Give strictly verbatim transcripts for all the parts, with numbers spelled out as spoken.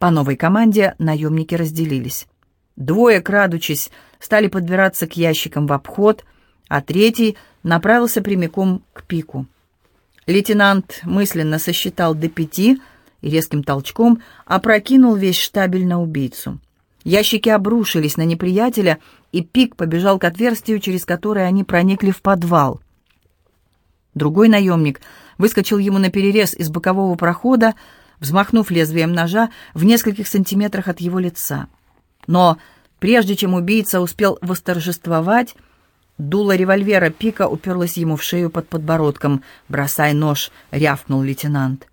По новой команде наемники разделились. Двое, крадучись, стали подбираться к ящикам в обход, а третий направился прямиком к Пику. Лейтенант мысленно сосчитал до пяти и резким толчком опрокинул весь штабель на убийцу. Ящики обрушились на неприятеля, и Пик побежал к отверстию, через которое они проникли в подвал. Другой наемник выскочил ему наперерез из бокового прохода, взмахнув лезвием ножа в нескольких сантиметрах от его лица. Но прежде чем убийца успел восторжествовать, дуло револьвера Пика уперлось ему в шею под подбородком. «Бросай нож!» — рявкнул лейтенант.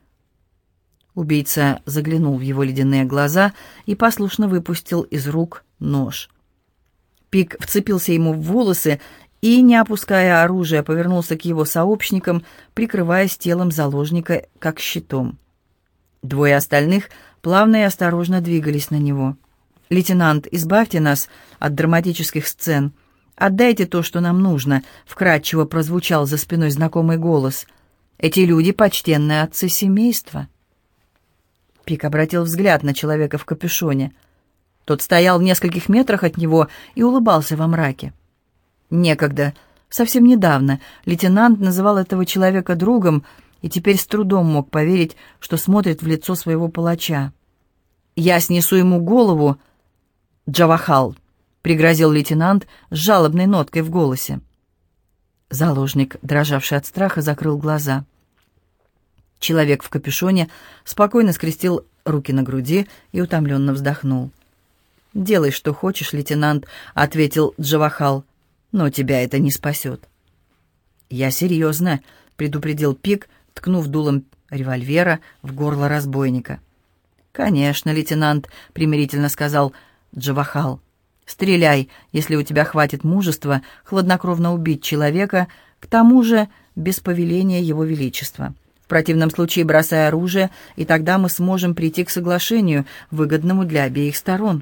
Убийца заглянул в его ледяные глаза и послушно выпустил из рук нож. Пик вцепился ему в волосы и, не опуская оружия, повернулся к его сообщникам, прикрываясь телом заложника как щитом. Двое остальных плавно и осторожно двигались на него. «Лейтенант, избавьте нас от драматических сцен. Отдайте то, что нам нужно», — вкратчиво прозвучал за спиной знакомый голос. «Эти люди — почтенные отцы семейства». Пик обратил взгляд на человека в капюшоне. Тот стоял в нескольких метрах от него и улыбался во мраке. Некогда, совсем недавно, лейтенант называл этого человека другом и теперь с трудом мог поверить, что смотрит в лицо своего палача. «Я снесу ему голову, Джавахал», — пригрозил лейтенант с жалобной ноткой в голосе. Заложник, дрожавший от страха, закрыл глаза. Человек в капюшоне спокойно скрестил руки на груди и утомленно вздохнул. «Делай, что хочешь, лейтенант», — ответил Джавахал, — «но тебя это не спасет». «Я серьезно», — предупредил Пик, ткнув дулом револьвера в горло разбойника. «Конечно, лейтенант», — примирительно сказал Джавахал. «Стреляй, если у тебя хватит мужества хладнокровно убить человека, к тому же без повеления его величества. В противном случае бросай оружие, и тогда мы сможем прийти к соглашению, выгодному для обеих сторон».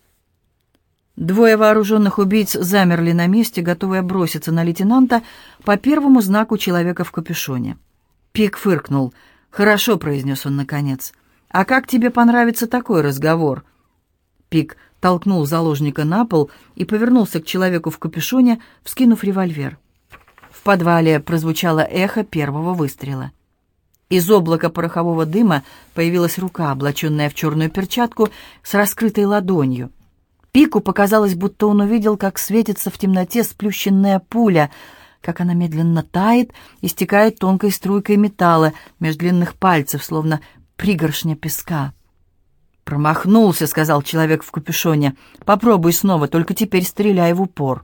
Двое вооруженных убийц замерли на месте, готовые броситься на лейтенанта по первому знаку человека в капюшоне. Пик фыркнул. «Хорошо», — произнес он наконец. «А как тебе понравится такой разговор?» Пик толкнул заложника на пол и повернулся к человеку в капюшоне, вскинув револьвер. В подвале прозвучало эхо первого выстрела. Из облака порохового дыма появилась рука, облаченная в черную перчатку с раскрытой ладонью. Пику показалось, будто он увидел, как светится в темноте сплющенная пуля, как она медленно тает и стекает тонкой струйкой металла между длинных пальцев, словно пригоршня песка. «Промахнулся», — сказал человек в капюшоне. «Попробуй снова, только теперь стреляй в упор».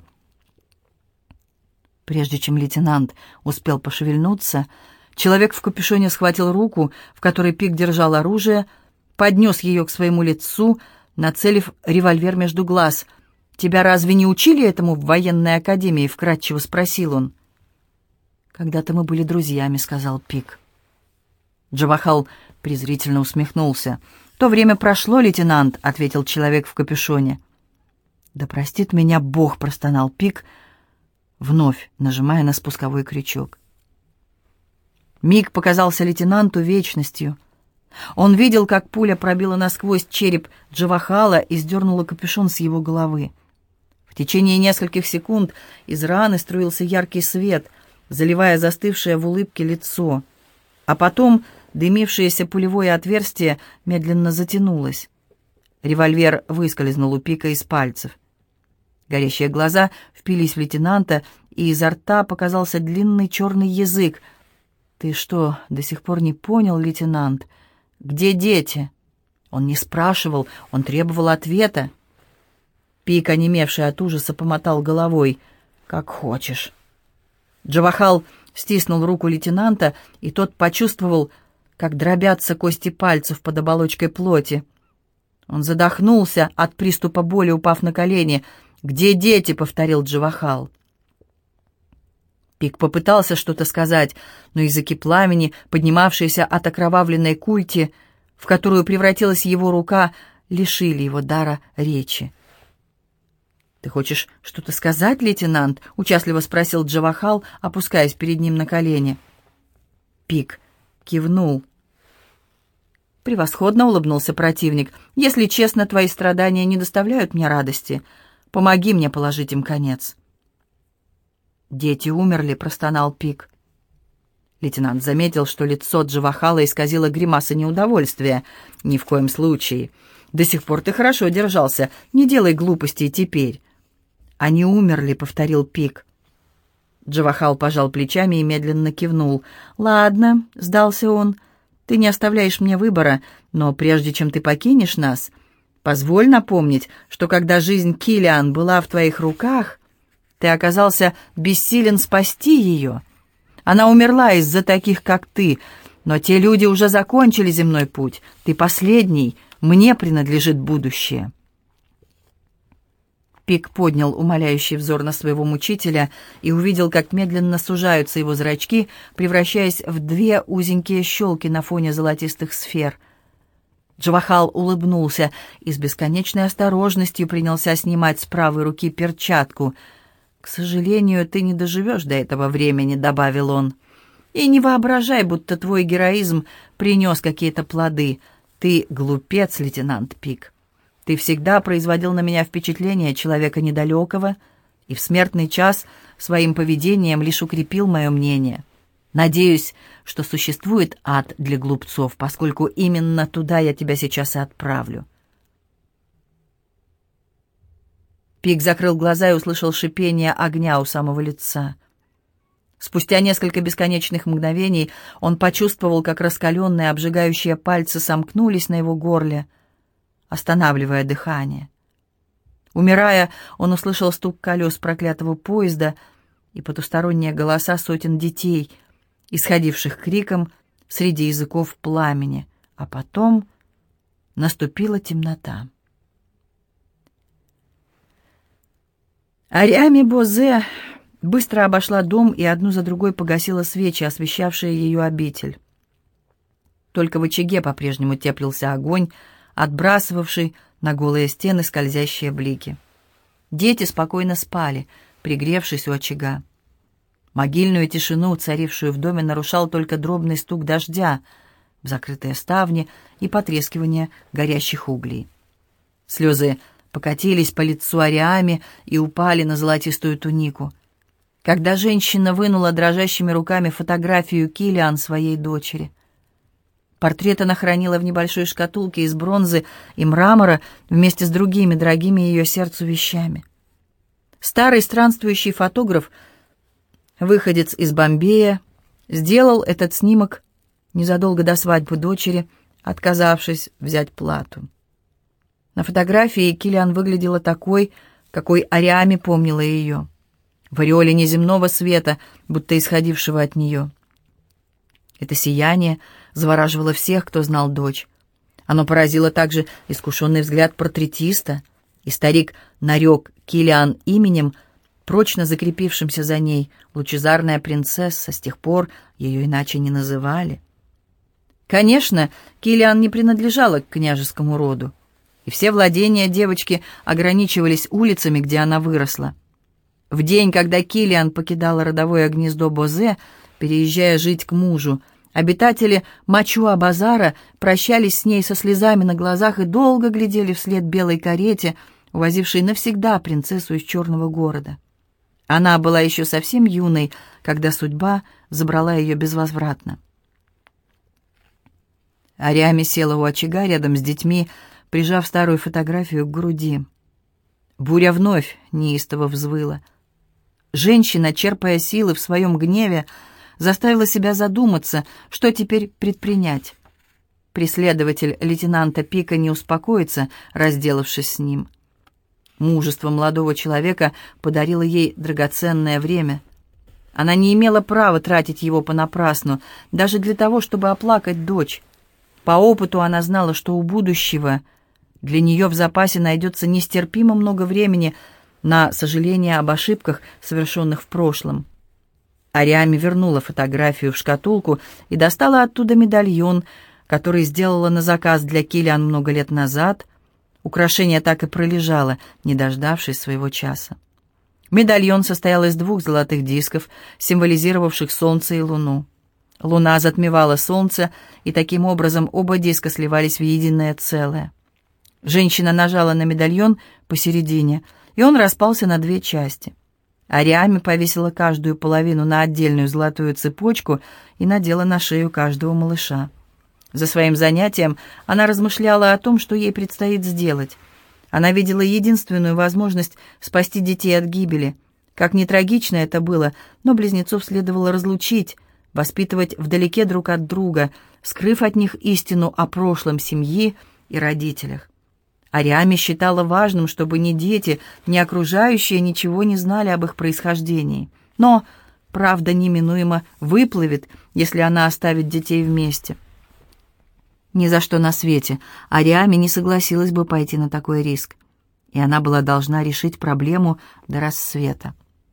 Прежде чем лейтенант успел пошевельнуться, человек в капюшоне схватил руку, в которой Пик держал оружие, поднес ее к своему лицу, нацелив револьвер между глаз. «Тебя разве не учили этому в военной академии?» — вкратчиво спросил он. «Когда-то мы были друзьями», — сказал Пик. Джавахал презрительно усмехнулся. «То время прошло, лейтенант», — ответил человек в капюшоне. «Да простит меня Бог», — простонал Пик, вновь нажимая на спусковой крючок. Миг показался лейтенанту вечностью. Он видел, как пуля пробила насквозь череп Джавахала и сдернула капюшон с его головы. В течение нескольких секунд из раны струился яркий свет, заливая застывшее в улыбке лицо. А потом дымившееся пулевое отверстие медленно затянулось. Револьвер выскользнул у Пика из пальцев. Горящие глаза впились в лейтенанта, и изо рта показался длинный черный язык. «Ты что, до сих пор не понял, лейтенант? Где дети?» Он не спрашивал, он требовал ответа. Пик, онемевший от ужаса, помотал головой. «Как хочешь». Джавахал стиснул руку лейтенанта, и тот почувствовал, как дробятся кости пальцев под оболочкой плоти. Он задохнулся от приступа боли, упав на колени. «Где дети?» — повторил Джавахал. Пик попытался что-то сказать, но языки пламени, поднимавшиеся от окровавленной культи, в которую превратилась его рука, лишили его дара речи. «Ты хочешь что-то сказать, лейтенант?» — участливо спросил Джавахал, опускаясь перед ним на колени. Пик кивнул. «Превосходно», — улыбнулся противник. «Если честно, твои страдания не доставляют мне радости. Помоги мне положить им конец». «Дети умерли», — простонал Пик. Лейтенант заметил, что лицо Джавахала исказило гримаса неудовольствия. «Ни в коем случае. До сих пор ты хорошо держался. Не делай глупостей теперь». «Они умерли», — повторил Пик. Джавахал пожал плечами и медленно кивнул. «Ладно», — сдался он, — «ты не оставляешь мне выбора, но прежде чем ты покинешь нас, позволь напомнить, что когда жизнь Киллиан была в твоих руках, ты оказался бессилен спасти ее. Она умерла из-за таких, как ты, но те люди уже закончили земной путь. Ты последний, мне принадлежит будущее». Пик поднял умоляющий взор на своего мучителя и увидел, как медленно сужаются его зрачки, превращаясь в две узенькие щелки на фоне золотистых сфер. Джавахал улыбнулся и с бесконечной осторожностью принялся снимать с правой руки перчатку. «К сожалению, ты не доживешь до этого времени», — добавил он. «И не воображай, будто твой героизм принес какие-то плоды. Ты глупец, лейтенант Пик. Ты всегда производил на меня впечатление человека недалекого, и в смертный час своим поведением лишь укрепил мое мнение. Надеюсь, что существует ад для глупцов, поскольку именно туда я тебя сейчас и отправлю». Пик закрыл глаза и услышал шипение огня у самого лица. Спустя несколько бесконечных мгновений он почувствовал, как раскаленные обжигающие пальцы сомкнулись на его горле, останавливая дыхание. Умирая, он услышал стук колес проклятого поезда и потусторонние голоса сотен детей, исходивших криком среди языков пламени, а потом наступила темнота. Ариами Бозе быстро обошла дом и одну за другой погасила свечи, освещавшие ее обитель. Только в очаге по-прежнему теплился огонь, отбрасывавший на голые стены скользящие блики. Дети спокойно спали, пригревшись у очага. Могильную тишину, царившую в доме, нарушал только дробный стук дождя в закрытые ставни и потрескивание горящих углей. Слезы покатились по лицу Ариами и упали на золотистую тунику. Когда женщина вынула дрожащими руками фотографию Киллиан своей дочери. Портрет она хранила в небольшой шкатулке из бронзы и мрамора вместе с другими дорогими ее сердцу вещами. Старый странствующий фотограф, выходец из Бомбея, сделал этот снимок незадолго до свадьбы дочери, отказавшись взять плату. На фотографии Киллиан выглядела такой, какой Ариами помнила ее, в ореоле неземного света, будто исходившего от нее. Это сияние завораживало всех, кто знал дочь. Оно поразило также искушенный взгляд портретиста, и старик нарек Киллиан именем, прочно закрепившимся за ней, лучезарная принцесса, с тех пор ее иначе не называли. Конечно, Киллиан не принадлежала к княжескому роду, и все владения девочки ограничивались улицами, где она выросла. В день, когда Киллиан покидала родовое гнездо Бозе, переезжая жить к мужу, обитатели Мачуа-базара прощались с ней со слезами на глазах и долго глядели вслед белой карете, увозившей навсегда принцессу из черного города. Она была еще совсем юной, когда судьба забрала ее безвозвратно. Ариами села у очага рядом с детьми, прижав старую фотографию к груди. Буря вновь неистово взвыла. Женщина, черпая силы в своем гневе, заставила себя задуматься, что теперь предпринять. Преследователь лейтенанта Пика не успокоится, разделавшись с ним. Мужество молодого человека подарило ей драгоценное время. Она не имела права тратить его понапрасну, даже для того, чтобы оплакать дочь. По опыту она знала, что у будущего для нее в запасе найдется нестерпимо много времени на сожаление об ошибках, совершенных в прошлом. Ариами вернула фотографию в шкатулку и достала оттуда медальон, который сделала на заказ для Киллиан много лет назад. Украшение так и пролежало, не дождавшись своего часа. Медальон состоял из двух золотых дисков, символизировавших солнце и луну. Луна затмевала солнце, и таким образом оба диска сливались в единое целое. Женщина нажала на медальон посередине, и он распался на две части. Ариаме повесила каждую половину на отдельную золотую цепочку и надела на шею каждого малыша. За своим занятием она размышляла о том, что ей предстоит сделать. Она видела единственную возможность спасти детей от гибели. Как ни трагично это было, но близнецов следовало разлучить, воспитывать вдалеке друг от друга, скрыв от них истину о прошлом семьи и родителях. Ариаме считала важным, чтобы ни дети, ни окружающие ничего не знали об их происхождении. Но правда неминуемо выплывет, если она оставит детей вместе. Ни за что на свете Ариаме не согласилась бы пойти на такой риск, и она была должна решить проблему до рассвета.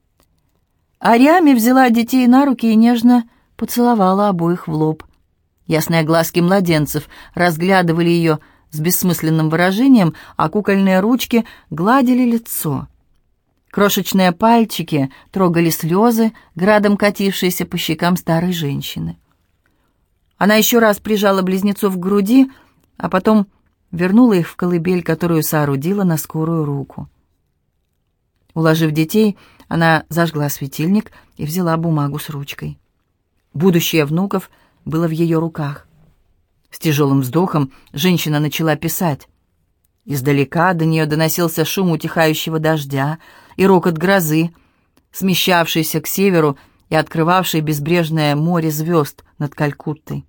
Ариаме взяла детей на руки и нежно поцеловала обоих в лоб. Ясные глазки младенцев разглядывали ее с бессмысленным выражением, а кукольные ручки гладили лицо. Крошечные пальчики трогали слезы, градом катившиеся по щекам старой женщины. Она еще раз прижала близнецов к груди, а потом вернула их в колыбель, которую соорудила на скорую руку. Уложив детей, она зажгла светильник и взяла бумагу с ручкой. Будущее внуков было в ее руках. С тяжелым вздохом женщина начала писать. Издалека до нее доносился шум утихающего дождя и рокот грозы, смещавшийся к северу и открывавший безбрежное море звезд над Калькуттой.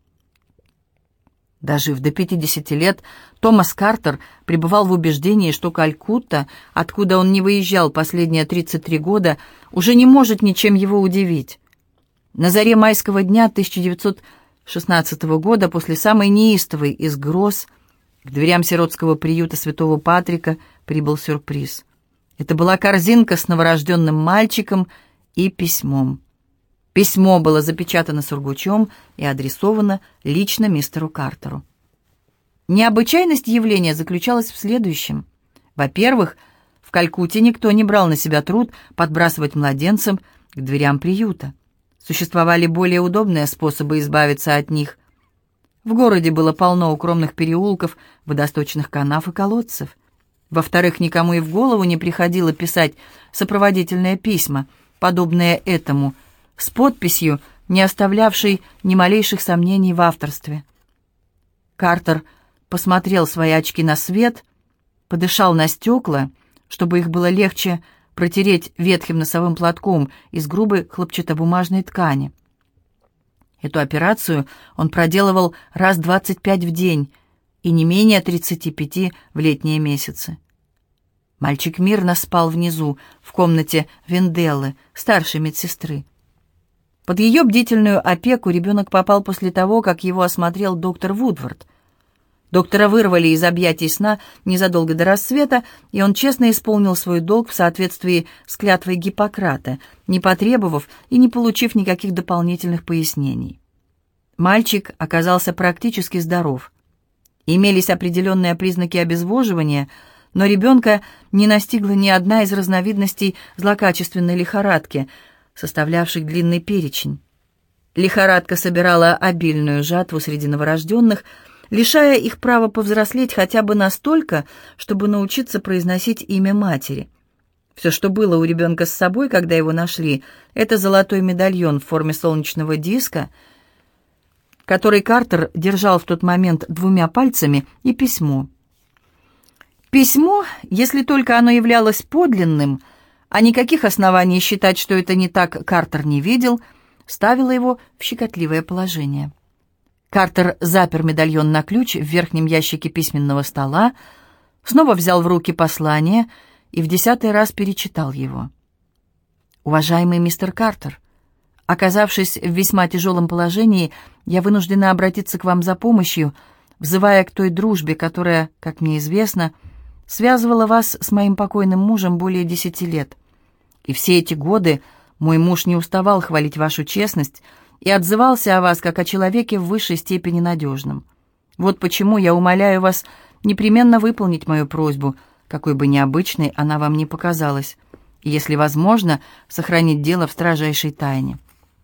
Дожив до пятидесяти лет, Томас Картер пребывал в убеждении, что Калькутта, откуда он не выезжал последние тридцать три года, уже не может ничем его удивить. На заре майского дня тысяча девятьсот шестнадцатого года, после самой неистовой из гроз, к дверям сиротского приюта Святого Патрика прибыл сюрприз. Это была корзинка с новорожденным мальчиком и письмом. Письмо было запечатано сургучом и адресовано лично мистеру Картеру. Необычайность явления заключалась в следующем. Во-первых, в Калькутте никто не брал на себя труд подбрасывать младенцам к дверям приюта. Существовали более удобные способы избавиться от них. В городе было полно укромных переулков, водосточных канав и колодцев. Во-вторых, никому и в голову не приходило писать сопроводительные письма, подобные этому, с подписью, не оставлявшей ни малейших сомнений в авторстве. Картер посмотрел свои очки на свет, подышал на стекла, чтобы их было легче протереть ветхим носовым платком из грубой хлопчатобумажной ткани. Эту операцию он проделывал раз двадцать пять в день и не менее тридцати пяти в летние месяцы. Мальчик мирно спал внизу, в комнате Венделлы, старшей медсестры. Под ее бдительную опеку ребенок попал после того, как его осмотрел доктор Вудвард. Доктора вырвали из объятий сна незадолго до рассвета, и он честно исполнил свой долг в соответствии с клятвой Гиппократа, не потребовав и не получив никаких дополнительных пояснений. Мальчик оказался практически здоров. Имелись определенные признаки обезвоживания, но ребенка не настигла ни одна из разновидностей злокачественной лихорадки, составлявших длинный перечень. Лихорадка собирала обильную жатву среди новорожденных, лишая их права повзрослеть хотя бы настолько, чтобы научиться произносить имя матери. Все, что было у ребенка с собой, когда его нашли, это золотой медальон в форме солнечного диска, который Картер держал в тот момент двумя пальцами, и письмо. Письмо, если только оно являлось подлинным, а никаких оснований считать, что это не так, Картер не видел, ставило его в щекотливое положение. Картер запер медальон на ключ в верхнем ящике письменного стола, снова взял в руки послание и в десятый раз перечитал его. «Уважаемый мистер Картер, оказавшись в весьма тяжелом положении, я вынуждена обратиться к вам за помощью, взывая к той дружбе, которая, как мне известно, связывала вас с моим покойным мужем более десяти лет. И все эти годы мой муж не уставал хвалить вашу честность и отзывался о вас как о человеке в высшей степени надежном. Вот почему я умоляю вас непременно выполнить мою просьбу, какой бы необычной она вам ни показалась, и, если возможно, сохранить дело в строжайшей тайне.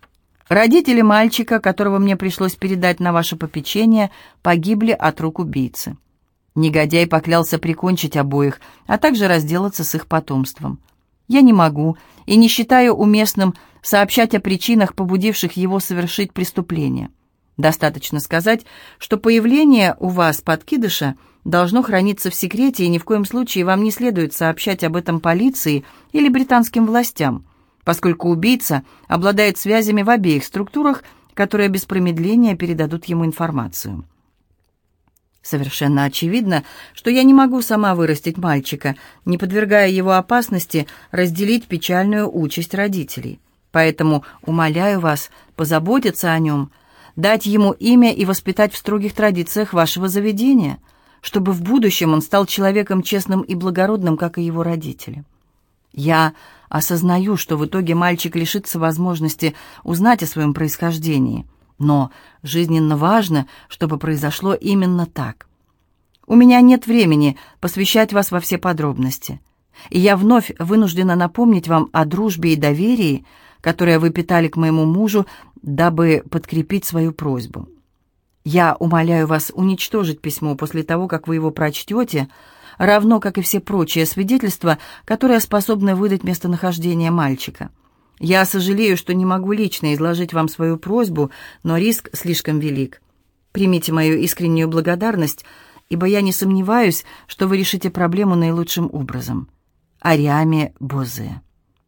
Родители мальчика, которого мне пришлось передать на ваше попечение, погибли от рук убийцы. Негодяй поклялся прикончить обоих, а также разделаться с их потомством. Я не могу и не считаю уместным сообщать о причинах, побудивших его совершить преступление. Достаточно сказать, что появление у вас подкидыша должно храниться в секрете, и ни в коем случае вам не следует сообщать об этом полиции или британским властям, поскольку убийца обладает связями в обеих структурах, которые без промедления передадут ему информацию. Совершенно очевидно, что я не могу сама вырастить мальчика, не подвергая его опасности разделить печальную участь родителей. Поэтому умоляю вас позаботиться о нем, дать ему имя и воспитать в строгих традициях вашего заведения, чтобы в будущем он стал человеком честным и благородным, как и его родители. Я осознаю, что в итоге мальчик лишится возможности узнать о своем происхождении, но жизненно важно, чтобы произошло именно так. У меня нет времени посвящать вас во все подробности, и я вновь вынуждена напомнить вам о дружбе и доверии, которое вы питали к моему мужу, дабы подкрепить свою просьбу. Я умоляю вас уничтожить письмо после того, как вы его прочтете, равно как и все прочие свидетельства, которые способны выдать местонахождение мальчика. Я сожалею, что не могу лично изложить вам свою просьбу, но риск слишком велик. Примите мою искреннюю благодарность, ибо я не сомневаюсь, что вы решите проблему наилучшим образом. Ариаме Бозе.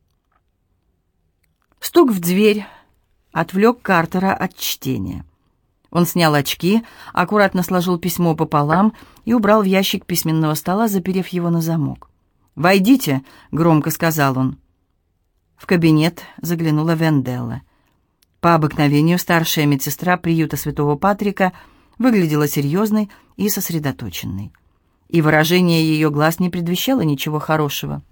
Стук в дверь отвлек Картера от чтения. Он снял очки, аккуратно сложил письмо пополам и убрал в ящик письменного стола, заперев его на замок. «Войдите», — громко сказал он. В кабинет заглянула Венделла. По обыкновению старшая медсестра приюта Святого Патрика выглядела серьезной и сосредоточенной, и выражение ее глаз не предвещало ничего хорошего.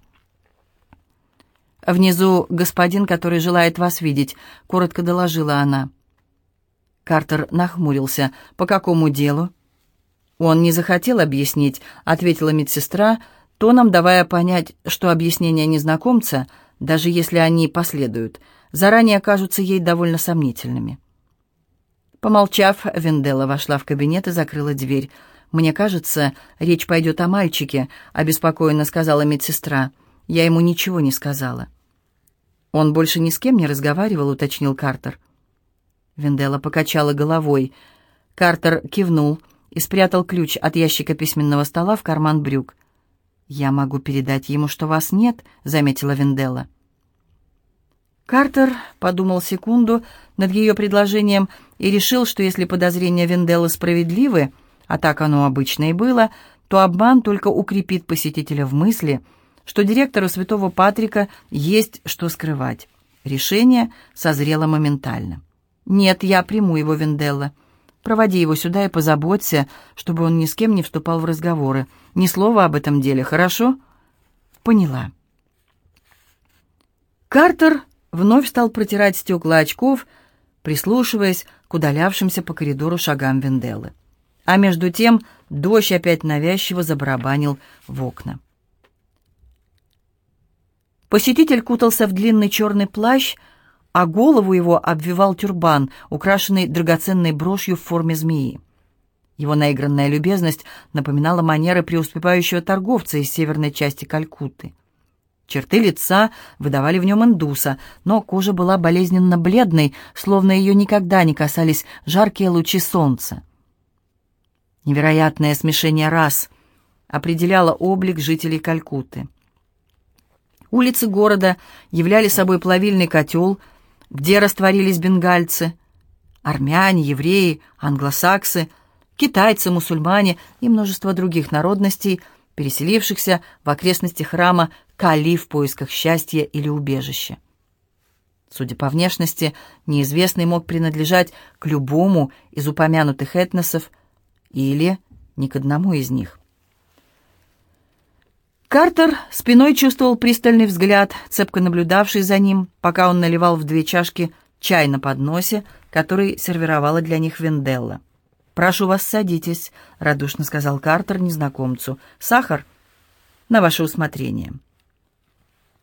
«Внизу господин, который желает вас видеть», — коротко доложила она. Картер нахмурился. «По какому делу?» «Он не захотел объяснить», — ответила медсестра, тоном давая понять, что объяснения незнакомца, даже если они последуют, заранее кажутся ей довольно сомнительными. Помолчав, Венделла вошла в кабинет и закрыла дверь. «Мне кажется, речь пойдет о мальчике», — обеспокоенно сказала медсестра. «Я ему ничего не сказала». «Он больше ни с кем не разговаривал», — уточнил Картер. Венделла покачала головой. Картер кивнул и спрятал ключ от ящика письменного стола в карман брюк. «Я могу передать ему, что вас нет», — заметила Венделла. Картер подумал секунду над ее предложением и решил, что если подозрения Венделлы справедливы, а так оно обычно и было, то обман только укрепит посетителя в мысли, что директору Святого Патрика есть что скрывать. Решение созрело моментально. «Нет, я приму его, Венделла. Проводи его сюда и позаботься, чтобы он ни с кем не вступал в разговоры. Ни слова об этом деле, хорошо?» «Поняла». Картер вновь стал протирать стекла очков, прислушиваясь к удалявшимся по коридору шагам Венделлы. А между тем дождь опять навязчиво забарабанил в окна. Посетитель кутался в длинный черный плащ, а голову его обвивал тюрбан, украшенный драгоценной брошью в форме змеи. Его наигранная любезность напоминала манеры преуспевающего торговца из северной части Калькутты. Черты лица выдавали в нем индуса, но кожа была болезненно бледной, словно ее никогда не касались жаркие лучи солнца. Невероятное смешение рас определяло облик жителей Калькутты. Улицы города являли собой плавильный котел, где растворились бенгальцы, армяне, евреи, англосаксы, китайцы, мусульмане и множество других народностей, переселившихся в окрестности храма Кали в поисках счастья или убежища. Судя по внешности, неизвестный мог принадлежать к любому из упомянутых этносов или ни к одному из них. Картер спиной чувствовал пристальный взгляд, цепко наблюдавший за ним, пока он наливал в две чашки чай на подносе, который сервировала для них Венделла. «Прошу вас, садитесь», — радушно сказал Картер незнакомцу. «Сахар? На ваше усмотрение».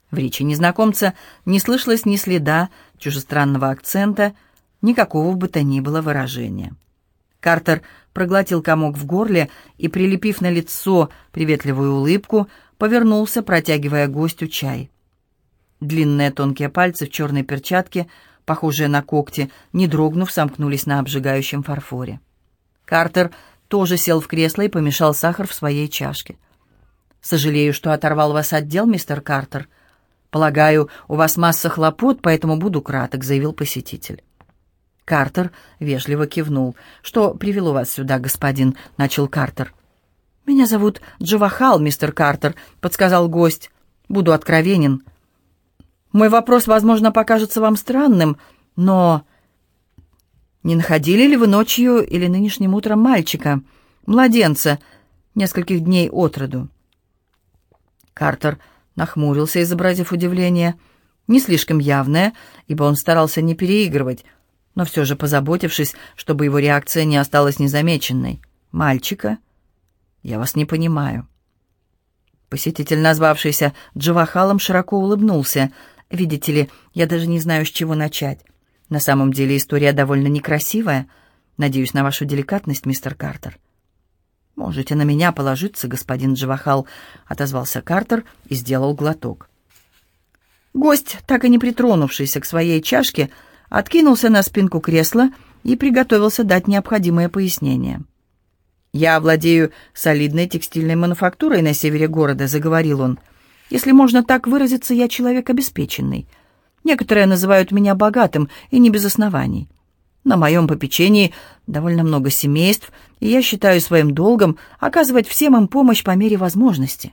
В речи незнакомца не слышалось ни следа чужестранного акцента, никакого бы то ни было выражения. Картер проглотил комок в горле и, прилепив на лицо приветливую улыбку, повернулся, протягивая гостю чай. Длинные тонкие пальцы в черной перчатке, похожие на когти, не дрогнув, сомкнулись на обжигающем фарфоре. Картер тоже сел в кресло и помешал сахар в своей чашке. «Сожалею, что оторвал вас от дел, мистер Картер. Полагаю, у вас масса хлопот, поэтому буду краток», — заявил посетитель. Картер вежливо кивнул. «Что привело вас сюда, господин?» — начал Картер. «Меня зовут Джавахал, мистер Картер», — подсказал гость. «Буду откровенен. Мой вопрос, возможно, покажется вам странным, но не находили ли вы ночью или нынешним утром мальчика, младенца, нескольких дней от роду?» Картер нахмурился, изобразив удивление, не слишком явное, ибо он старался не переигрывать, но все же позаботившись, чтобы его реакция не осталась незамеченной. «Мальчика? Я вас не понимаю». Посетитель, назвавшийся Джавахалом, широко улыбнулся. «Видите ли, я даже не знаю, с чего начать. На самом деле история довольно некрасивая. Надеюсь на вашу деликатность, мистер Картер». «Можете на меня положиться, господин Джавахал», — отозвался Картер и сделал глоток. Гость, так и не притронувшийся к своей чашке, откинулся на спинку кресла и приготовился дать необходимые пояснения. «Я владею солидной текстильной мануфактурой на севере города», — заговорил он. «Если можно так выразиться, я человек обеспеченный. Некоторые называют меня богатым, и не без оснований. На моем попечении довольно много семейств, и я считаю своим долгом оказывать всем им помощь по мере возможности».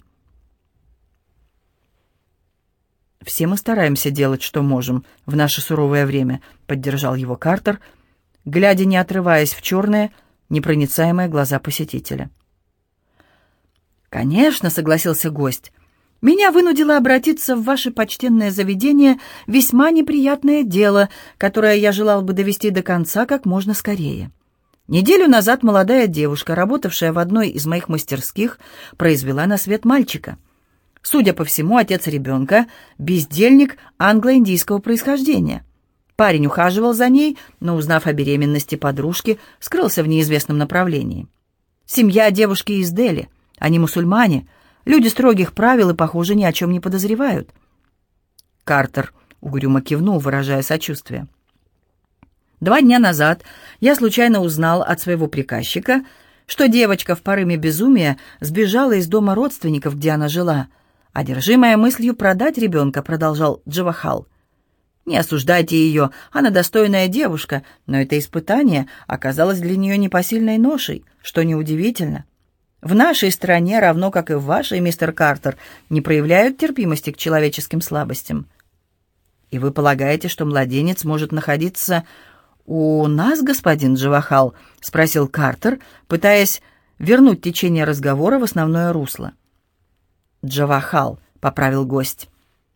«Все мы стараемся делать, что можем в наше суровое время», — поддержал его Картер, глядя, не отрываясь в черные, непроницаемые глаза посетителя. «Конечно», — согласился гость, — «меня вынудило обратиться в ваше почтенное заведение весьма неприятное дело, которое я желал бы довести до конца как можно скорее. Неделю назад молодая девушка, работавшая в одной из моих мастерских, произвела на свет мальчика. Судя по всему, отец ребенка — бездельник англо-индийского происхождения. Парень ухаживал за ней, но, узнав о беременности подружки, скрылся в неизвестном направлении. Семья девушки из Дели, они мусульмане, люди строгих правил и, похоже, ни о чем не подозревают». Картер угрюмо кивнул, выражая сочувствие. «Два дня назад я случайно узнал от своего приказчика, что девочка в порыве безумия сбежала из дома родственников, где она жила, одержимая мыслью продать ребенка», — продолжал Джавахал. «Не осуждайте ее, она достойная девушка, но это испытание оказалось для нее непосильной ношей, что неудивительно. В нашей стране, равно как и в вашей, мистер Картер, не проявляют терпимости к человеческим слабостям. И вы полагаете, что младенец может находиться у нас, господин Джавахал?» — спросил Картер, пытаясь вернуть течение разговора в основное русло. «Джавахал», — поправил гость.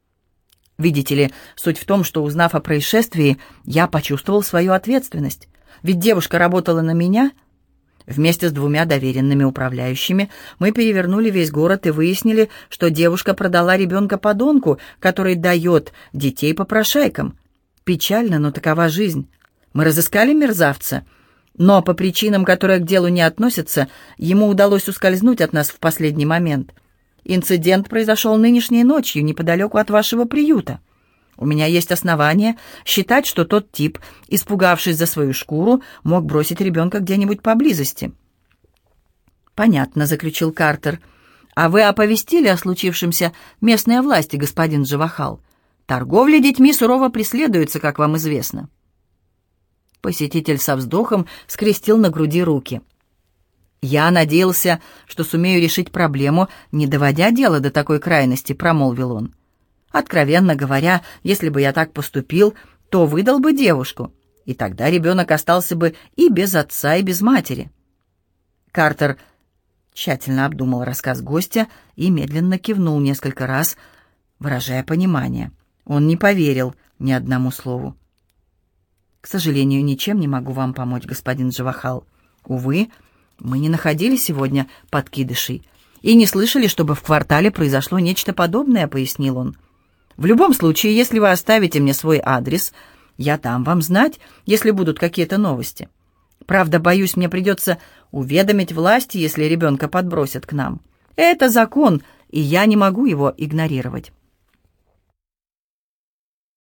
«Видите ли, суть в том, что, узнав о происшествии, я почувствовал свою ответственность. Ведь девушка работала на меня. Вместе с двумя доверенными управляющими мы перевернули весь город и выяснили, что девушка продала ребенка подонку, который дает детей попрошайкам. Печально, но такова жизнь. Мы разыскали мерзавца, но по причинам, которые к делу не относятся, ему удалось ускользнуть от нас в последний момент. Инцидент произошел нынешней ночью неподалеку от вашего приюта. У меня есть основания считать, что тот тип, испугавшись за свою шкуру, мог бросить ребенка где-нибудь поблизости». «Понятно», — заключил Картер. «А вы оповестили о случившемся местные власти, господин Джавахал? Торговля детьми сурово преследуется, как вам известно». Посетитель со вздохом скрестил на груди руки. «Я надеялся, что сумею решить проблему, не доводя дело до такой крайности», — промолвил он. «Откровенно говоря, если бы я так поступил, то выдал бы девушку, и тогда ребенок остался бы и без отца, и без матери». Картер тщательно обдумал рассказ гостя и медленно кивнул несколько раз, выражая понимание. Он не поверил ни одному слову. «К сожалению, ничем не могу вам помочь, господин Джавахал. Увы, мы не находили сегодня подкидышей и не слышали, чтобы в квартале произошло нечто подобное», — пояснил он. В любом случае, если вы оставите мне свой адрес, я дам вам знать, если будут какие-то новости. Правда, боюсь, мне придется уведомить власти, если ребенка подбросят к нам. Это закон, и я не могу его игнорировать.